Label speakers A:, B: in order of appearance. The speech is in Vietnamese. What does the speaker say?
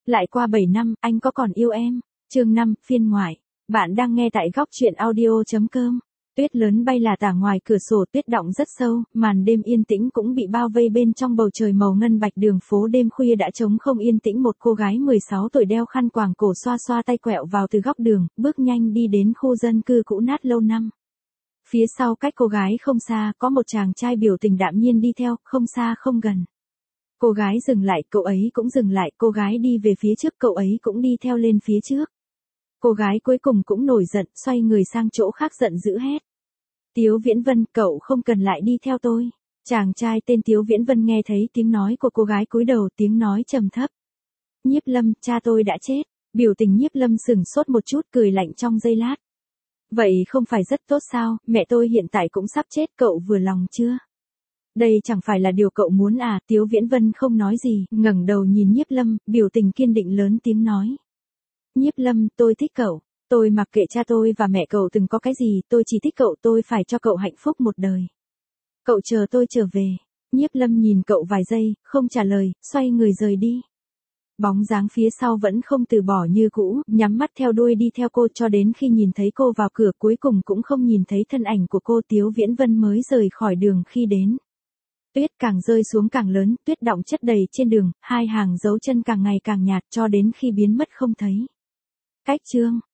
A: Lại qua 7 năm, anh có còn yêu em? Chương 5, phiên ngoại. Bạn đang nghe tại góc truyện audio.com. Tuyết lớn bay là tả ngoài cửa sổ, tuyết đọng rất sâu, màn đêm yên tĩnh cũng bị bao vây bên trong bầu trời màu ngân bạch. Đường phố đêm khuya đã trống không yên tĩnh. Một cô gái 16 tuổi đeo khăn quàng cổ xoa xoa tay quẹo vào từ góc đường, bước nhanh đi đến khu dân cư cũ nát lâu năm. Phía sau cách cô gái không xa, có một chàng trai biểu tình đạm nhiên đi theo, không xa không gần. Cô gái dừng lại, cậu ấy cũng dừng lại, cô gái đi về phía trước, cậu ấy cũng đi theo lên phía trước. Cô gái cuối cùng cũng nổi giận, xoay người sang chỗ khác giận dữ hét. Tiếu Viễn Vân, cậu không cần lại đi theo tôi. Chàng trai tên Tiếu Viễn Vân nghe thấy tiếng nói của cô gái cúi đầu, tiếng nói trầm thấp. Nhiếp Lâm, cha tôi đã chết. Biểu tình Nhiếp Lâm sững sốt một chút, cười lạnh trong giây lát. Vậy không phải rất tốt sao, mẹ tôi hiện tại cũng sắp chết, cậu vừa lòng chưa? Đây chẳng phải là điều cậu muốn à? Tiếu Viễn Vân không nói gì, ngẩng đầu nhìn Nhiếp Lâm, biểu tình kiên định lớn tiếng nói. Nhiếp Lâm, tôi thích cậu. Tôi mặc kệ cha tôi và mẹ cậu từng có cái gì, tôi chỉ thích cậu, tôi phải cho cậu hạnh phúc một đời. Cậu chờ tôi trở về. Nhiếp Lâm nhìn cậu vài giây, không trả lời, xoay người rời đi. Bóng dáng phía sau vẫn không từ bỏ như cũ, nhắm mắt theo đuôi đi theo cô cho đến khi nhìn thấy cô vào cửa, cuối cùng cũng không nhìn thấy thân ảnh của cô. Tiếu Viễn Vân mới rời khỏi đường. Khi đến, tuyết càng rơi xuống càng lớn, tuyết đọng chất đầy trên đường, hai hàng dấu chân càng ngày càng nhạt cho đến khi biến mất không thấy. Cách chương